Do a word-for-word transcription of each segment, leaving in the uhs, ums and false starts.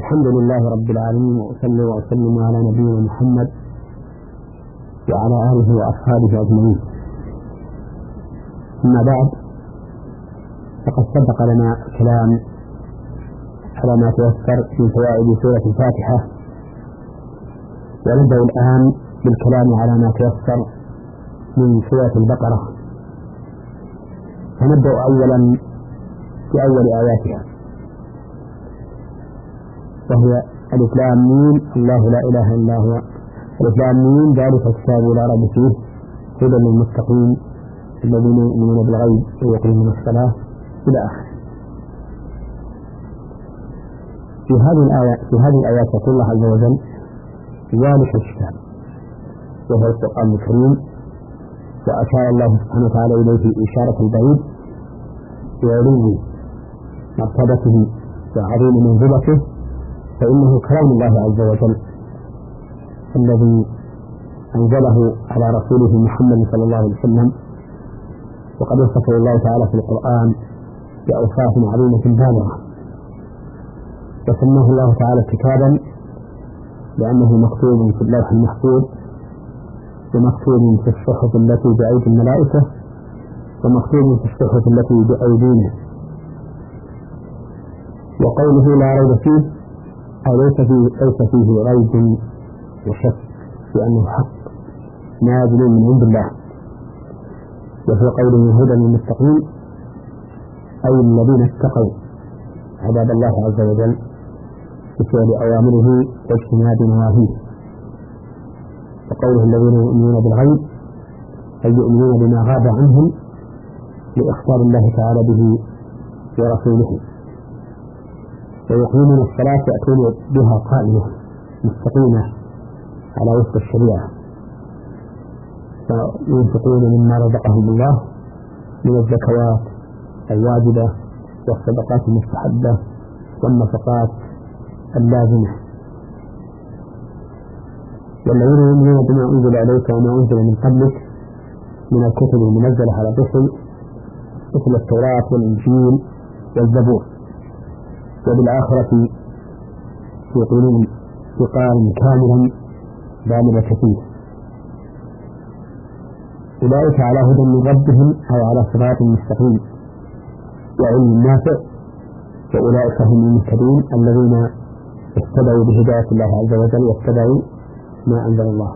الحمد لله رب العالمين، وأصلي وأسلم على نبينا محمد وعلى آله وأصحابه أجمعين. أما بعد، فقد سبق لنا كلام على ما تيسر من فوائد سورة الفاتحة، ونبدأ الآن بالكلام على ما تيسر من سورة البقرة. فنبدأ أولا بأول آياتها، وهي ألف لام ميم الله لا إله إلا هو. ألف لام ميم ذلك الكتاب لا ريب فيه هدى للمتقين الذين يؤمنون بالغيب ويقيمون الصلاة إلى آخره. في هذه الآية في هذه الآيات يقول الله عز وجل ذلك الكتاب وهو القرآن الكريم، وأشار الله سبحانه وتعالى إليه إشارة البعيد وعلو مرتبته وعظيم منزلته، فإنه كلام الله عز وجل الذي أنزله على رسوله محمد صلى الله عليه وسلم، وقد وصفه الله تعالى في القرآن بأوصاف عظيمة بالغة. وسماه الله تعالى كتابا لأنه مكتوب في اللوح المحفوظ، ومكتوب في الصحف التي بأيدي الملائكة، ومكتوب في الصحف التي بأيدينا. وقوله لا ريب فيه أو ليس فيه, ليس فيه ريب وشك لأنه حق نازل من عند الله. وفي قوله هدى للمتقين أي الذين اتقوا عذاب الله عز وجل بفعل أوامره واجتناب نواهيه. وقوله الذين يؤمنون بالغيب أي يؤمنون بما غاب عنهم لإخبار الله تعالى به ورسوله، ويقيمون الصلاة يأتون بها قائمة مستقيمة على وفق الشريعة، وينفقون مما رزقهم الله من الزكوات الواجبة والصدقات المستحبة والنفقات اللازمة. والذين يؤمنون بما أنزل عليك وما أنزل من قبلك من الكتب المنزلة على الرسل مثل التوراة والإنجيل والزبور، وبالآخرة يقولون وقارا كاملا بالغ كثير. أولئك على هدى من ربهم أو على صراط مستقيم وعلم نافع، وأولئك هم المهتدون الذين اهتدوا بهداية الله عز وجل واتبعوا ما أنزل الله.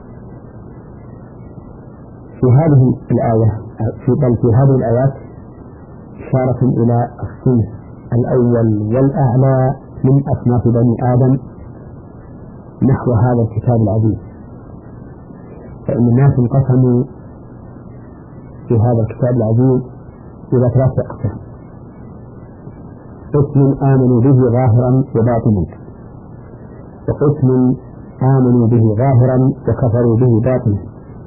في هذه الآية في بل في هذه الآيات إشارة إلى الصنف الأول والأعلى من أصناف بني آدم نحو هذا الكتاب العظيم. فإن الناس انقسموا في هذا الكتاب العظيم إلى ثلاثة أقسام: قسم آمنوا به ظاهرا وباطنا، وقسم آمنوا به ظاهرا وكفروا به باطنا،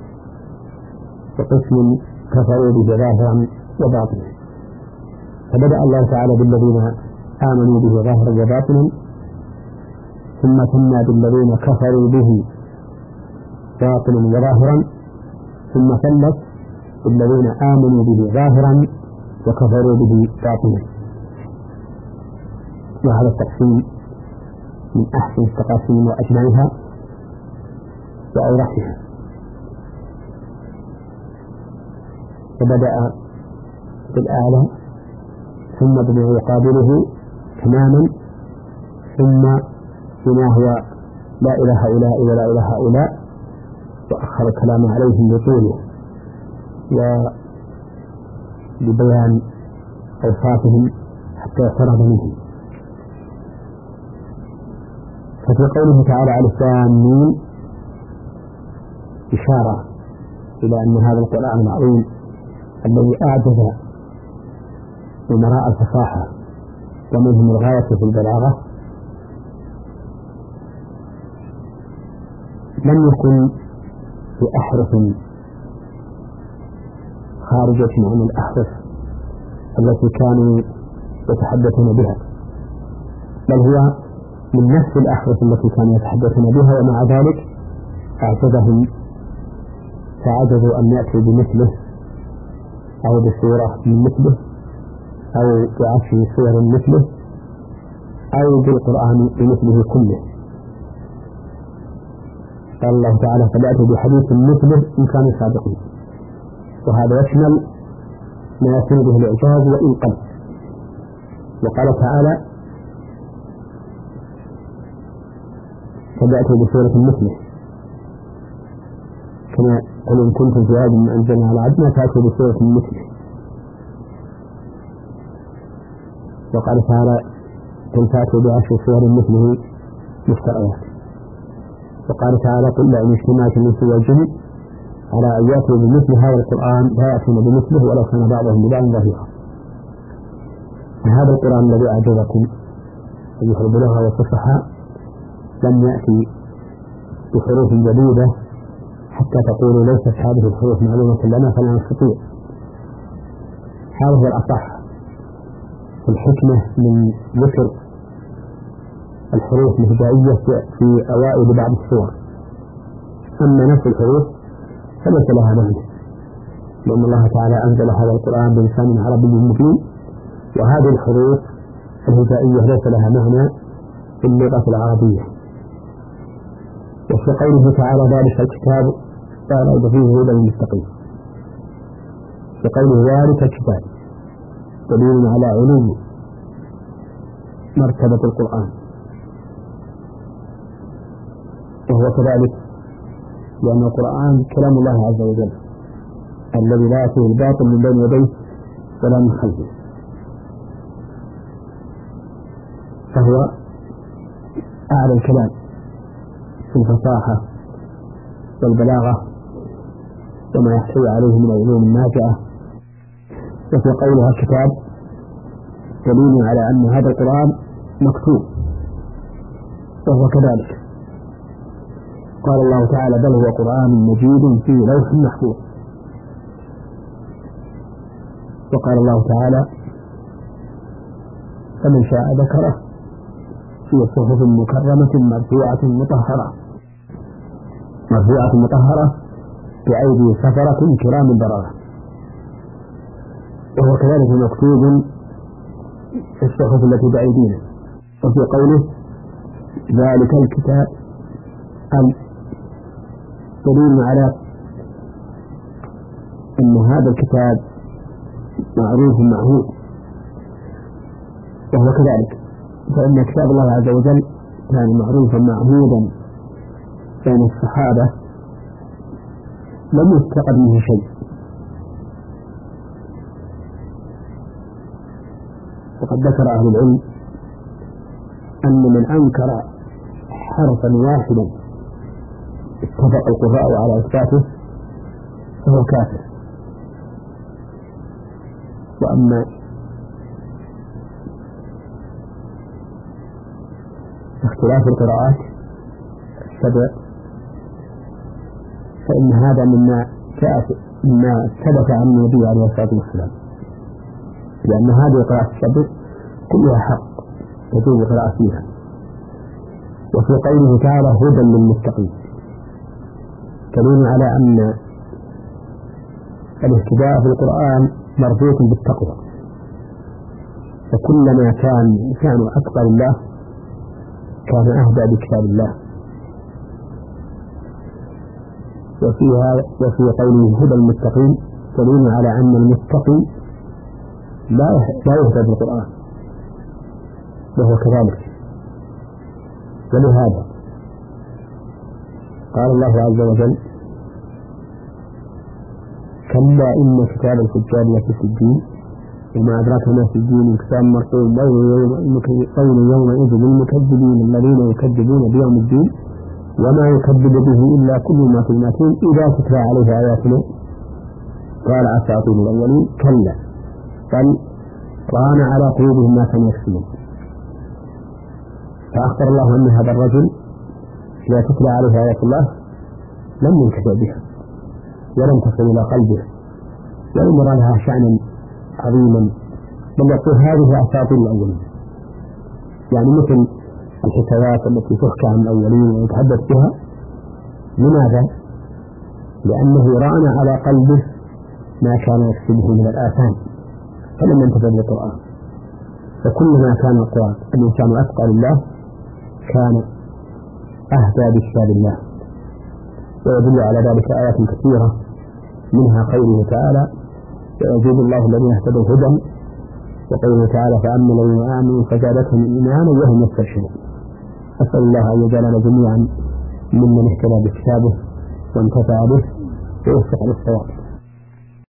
وقسم كفروا به ظاهرا وباطنا. فبدأ الله تعالى بالذين آمنوا به ظاهرا وباطنا، ثم ثنى بالذين كفروا به باطنا وظاهرا، ثم ثلث بالذين آمنوا به ظاهرا وكفروا به باطنا. وهذا التقسيم من أحسن التقاسيم وأجملها وأوضحها. فبدأ بالأعلى ثم بما يقابله تماما، ثم بما هو لا إلى هؤلاء ولا إلى هؤلاء، وأخر الكلام عليهم بطوله ولبيان أوصافهم حتى يقترب منهم. ففي قوله تعالى ألف لام ميم إشارة إلى أن هذا القرآن العظيم الذي أعجز أمراء الفصاحة ومنهم الغاية في البلاغة لم يكن بأحرف خارجة عن الأحرف التي كانوا يتحدثون بها، بل هو من نفس الأحرف التي كانوا يتحدثون بها، ومع ذلك أعجزهم فعجزوا أن يأتوا بمثله أو بصورة من مثله أو بعشر صور مثله، أو بالقرآن بمثله كله. قال الله تعالى فليأتوا بحديث مثله إن كانوا صادقين، وهذا يشمل ما يكون به الإعجاز وإن قل. وقال تعالى فليأتوا بسورة مثله، كما قل إن كنتم في هذا من أنزلنا على عبدنا فأتوا بسورة مثله. وقال تعالى قل فأتوا بعشر سور مثله مفتريات. وقال تعالى قل لئن اجتمعت الإنس والجن على أن يأتوا بمثل هذا القرآن لا يأتون بمثله ولو كان بعضهم ببعض ظهيرا. هذا القرآن الذي أعجبكم أيها البلغاء والفصحاء لم يأتي بحروف جديدة حتى تقولوا ليست هذه الحروف معلومة لنا فلا نستطيع. هذا هو الأصح في الحكمة من ذكر الحروف الهجائية في أوائل بعض السور. أما نفس الحروف فليس لها معنى، لأن الله تعالى أنزل هذا القرآن بلسان عربي مبين، وهذه الحروف الهجائية ليس لها معنى في اللغة العربية. وفي قوله تعالى ذلك الكتاب لا ريب فيه هدى للمتقين، في قوله ذلك الكتاب دليل على علو مرتبة القرآن، وهو كذلك لأن القرآن كلام الله عز وجل الذي لا يأتيه الباطل من بين يديه ولا من خلفه، فهو أعلى الكلام في الفصاحة والبلاغة وما يحتوي عليه من العلوم النافعة. وفي قولها الكتاب دليل على أن هذا القرآن مكتوب، وهو كذلك. قال الله تعالى بل هو قرآن مجيد في لوح محفوظ. وقال الله تعالى فمن شاء ذكره في صحف مكرمة مرفوعة مطهرة مرفوعة مطهرة بأيدي سفرة كرام بررة، وهو كذلك مكتوب في الصحف التي بأيدينا. وفي قوله ذلك الكتاب دليل على أن هذا الكتاب معروف معهود، وهو كذلك، فإن كتاب الله عز وجل كان معروفا معهودا بين الصحابة لم يفتقد منه شيء. وقد ذكر أهل العلم أن من أنكر حرفا واحدا اتفق القراء على إثباته فهو كافر. وأما اختلاف القراءات السبع فإن هذا مما مما ثبت عن النبي عليه الصلاة والسلام، لأن هذه القراءات السبع كلها حق تجوز القراءة فيها. وفي قوله تعالى هدى للمتقين دليل على أن الاهتداء في القرآن مربوط بالتقوى، فكلما كان الإنسان أتقى لله كان أهدى بكتاب الله. وفيها وفي قوله هدى المتقين دليل على أن المتقي لا لا يهدى بالقرآن، وهو كذلك. ولهذا قال الله عز وجل كلا إن كتاب الفجار لفي سجين وما أدراك ما سجين كتاب مرقوم ويل يومئذ للمكذبين الذين يكذبون بيوم الدين وما يكذب به إلا كل ما في المتين إذا تتلى عليه آياتنا قال أساطير الأولين كلا بل ران على قلوبهم ما كانوا يكسبون. فأخبر الله أن هذا الرجل إذا تتلى عليه آيات الله لم ينكفئ بها ولم تصل إلى قلبه ولم يرى لها شأنا عظيما، بل يقول هذه أساطير الأولين، يعني مثل الحكايات التي تحكى عن الأولين ويتحدث بها. لماذا؟ لأنه ران على قلبه ما كان يكسبه من الآثام فلم ينتفع بالقرآن. وكلما كان القرآن الإنسان أتقى لله كان أهدى بكتاب الله. ويدل على ذلك آيات كثيرة منها قوله تعالى ويزيد الله الذين اهتدوا هدى، وقوله تعالى فأما الذين آمنوا فزادتهم إيمانا وهم يستبشرون. أسأل الله أن يجعلنا جميعا ممن اهتدى بكتابه وانتفع به ويوفق للصواب.